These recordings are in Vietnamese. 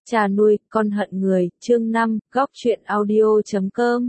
Cha nuôi, con hận người, chương 5, góc truyện audio.com.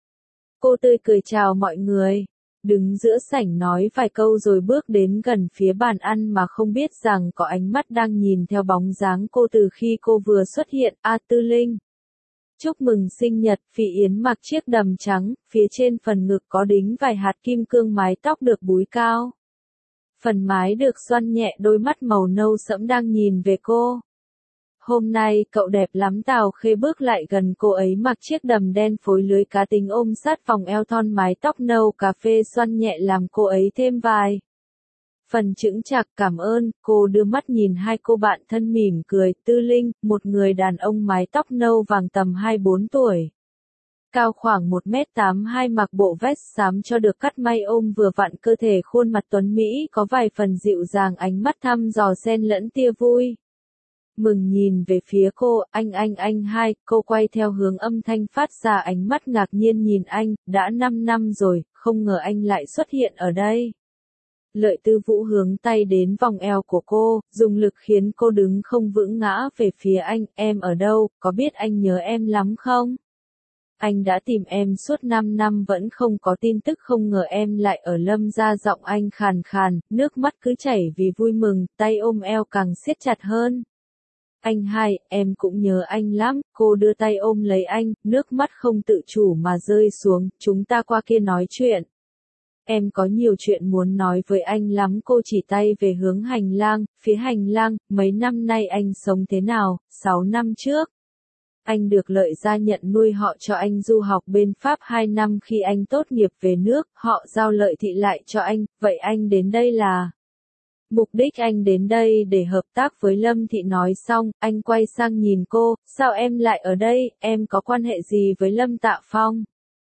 Cô tươi cười chào mọi người, đứng giữa sảnh nói vài câu rồi bước đến gần phía bàn ăn mà không biết rằng có ánh mắt đang nhìn theo bóng dáng cô từ khi cô vừa xuất hiện. Tư Linh. Chúc mừng sinh nhật. Phỉ Yến mặc chiếc đầm trắng, phía trên phần ngực có đính vài hạt kim cương, mái tóc được búi cao. Phần mái được xoăn nhẹ, đôi mắt màu nâu sẫm đang nhìn về cô. Hôm nay cậu đẹp lắm. Tào Khê bước lại gần cô ấy, mặc chiếc đầm đen phối lưới cá tính ôm sát vòng eo thon, mái tóc nâu cà phê xoăn nhẹ làm cô ấy thêm vài phần chững chạc. Cảm ơn. Cô đưa mắt nhìn hai cô bạn thân mỉm cười. Tư Linh, một người đàn ông mái tóc nâu vàng tầm 24 tuổi. Cao khoảng 1m82, mặc bộ vest xám cho được cắt may ôm vừa vặn cơ thể, khuôn mặt tuấn Mỹ có vài phần dịu dàng, ánh mắt thăm dò xen lẫn tia vui mừng nhìn về phía cô. Anh hai. Cô quay theo hướng âm thanh phát ra, ánh mắt ngạc nhiên nhìn anh. Đã 5 năm rồi, không ngờ anh lại xuất hiện ở đây. Lợi Tư Vũ hướng tay đến vòng eo của cô, dùng lực khiến cô đứng không vững, ngã về phía anh. Em ở đâu, có biết anh nhớ em lắm không? Anh đã tìm em suốt 5 năm vẫn không có tin tức, không ngờ em lại ở Lâm gia. Giọng anh khàn khàn, nước mắt cứ chảy vì vui mừng, tay ôm eo càng siết chặt hơn. Anh hai, em cũng nhớ anh lắm. Cô đưa tay ôm lấy anh, nước mắt không tự chủ mà rơi xuống. Chúng ta qua kia nói chuyện. Em có nhiều chuyện muốn nói với anh lắm. Cô chỉ tay về hướng hành lang, phía hành lang. Mấy năm nay anh sống thế nào? 6 năm trước, anh được Lợi gia nhận nuôi họ cho anh du học bên Pháp 2 năm. Khi anh tốt nghiệp về nước, họ giao Lợi thị lại cho anh. Vậy anh đến đây là... Mục đích anh đến đây để hợp tác với Lâm thị. Nói xong, anh quay sang nhìn cô. Sao em lại ở đây? Em có quan hệ gì với Lâm Tạ Phong?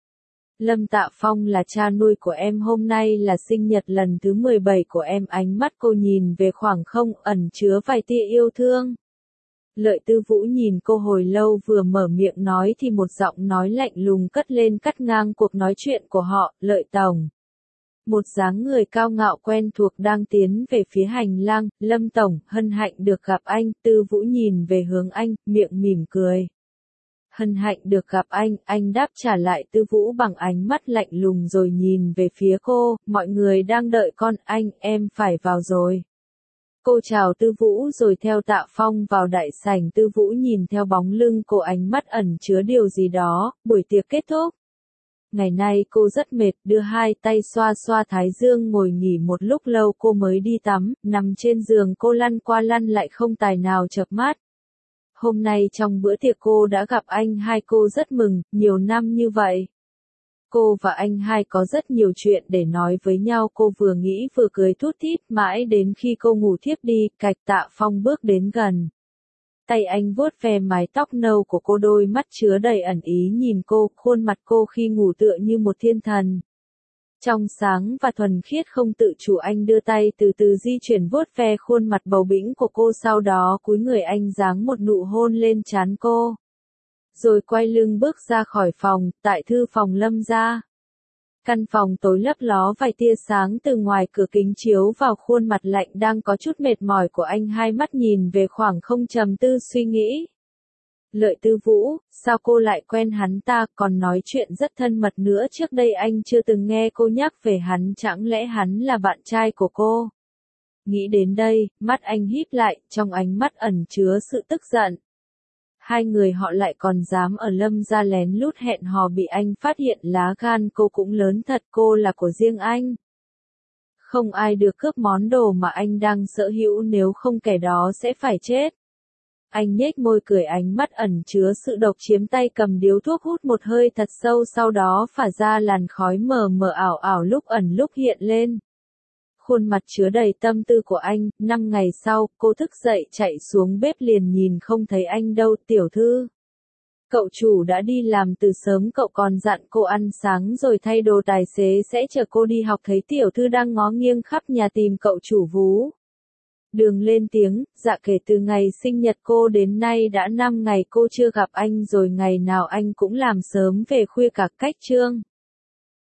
Lâm Tạ Phong là cha nuôi của em. Hôm nay là sinh nhật lần thứ 17 của em. Ánh mắt cô nhìn về khoảng không, ẩn chứa vài tia yêu thương. Lợi Tư Vũ nhìn cô hồi lâu, vừa mở miệng nói thì một giọng nói lạnh lùng cất lên, cắt ngang cuộc nói chuyện của họ. Lợi tổng. Một dáng người cao ngạo quen thuộc đang tiến về phía hành lang. Lâm tổng, hân hạnh được gặp anh. Tư Vũ nhìn về hướng anh, miệng mỉm cười. Hân hạnh được gặp anh đáp trả lại Tư Vũ bằng ánh mắt lạnh lùng rồi nhìn về phía cô. Mọi người đang đợi con. Em phải vào rồi. Cô chào Tư Vũ rồi theo Tạ Phong vào đại sảnh. Tư Vũ nhìn theo bóng lưng cô, ánh mắt ẩn chứa điều gì đó. Buổi tiệc kết thúc. Ngày nay cô rất mệt, đưa hai tay xoa xoa thái dương, ngồi nghỉ một lúc lâu cô mới đi tắm. Nằm trên giường cô lăn qua lăn lại không tài nào chợp mắt. Hôm nay trong bữa tiệc cô đã gặp anh hai. Cô rất mừng, nhiều năm như vậy. Cô và anh hai có rất nhiều chuyện để nói với nhau. Cô vừa nghĩ vừa cười thút thít, mãi đến khi cô ngủ thiếp đi. Cạch. Tạ Phong bước đến gần. Tay anh vuốt ve mái tóc nâu của cô, đôi mắt chứa đầy ẩn ý nhìn cô. Khuôn mặt cô khi ngủ tựa như một thiên thần, trong sáng và thuần khiết. Không tự chủ anh đưa tay từ từ di chuyển vuốt ve khuôn mặt bầu bĩnh của cô, sau đó cúi người anh giáng một nụ hôn lên trán cô. Rồi quay lưng bước ra khỏi phòng. Tại thư phòng Lâm gia. Căn phòng tối lấp ló vài tia sáng từ ngoài cửa kính chiếu vào khuôn mặt lạnh đang có chút mệt mỏi của anh. Hai mắt nhìn về khoảng không, trầm tư suy nghĩ. Lợi Tư Vũ, sao cô lại quen hắn ta, còn nói chuyện rất thân mật nữa. Trước đây anh chưa từng nghe cô nhắc về hắn, chẳng lẽ hắn là bạn trai của cô? Nghĩ đến đây, mắt anh híp lại, trong ánh mắt ẩn chứa sự tức giận. Hai người họ lại còn dám ở Lâm gia lén lút hẹn hò, bị anh phát hiện. Lá gan cô cũng lớn thật. Cô là của riêng anh. Không ai được cướp món đồ mà anh đang sở hữu, nếu không kẻ đó sẽ phải chết. Anh nhếch môi cười, ánh mắt ẩn chứa sự độc chiếm, tay cầm điếu thuốc hút một hơi thật sâu, sau đó phả ra làn khói mờ mờ ảo ảo, lúc ẩn lúc hiện lên. Khuôn mặt chứa đầy tâm tư của anh. 5 ngày sau, cô thức dậy chạy xuống bếp liền nhìn không thấy anh đâu. Tiểu thư, cậu chủ đã đi làm từ sớm, cậu còn dặn cô ăn sáng rồi thay đồ, tài xế sẽ chở cô đi học. Thấy tiểu thư đang ngó nghiêng khắp nhà tìm cậu chủ Vú Đường lên tiếng. Dạ, kể từ ngày sinh nhật cô đến nay đã 5 ngày cô chưa gặp anh rồi, ngày nào anh cũng làm sớm về khuya cả. Cách chương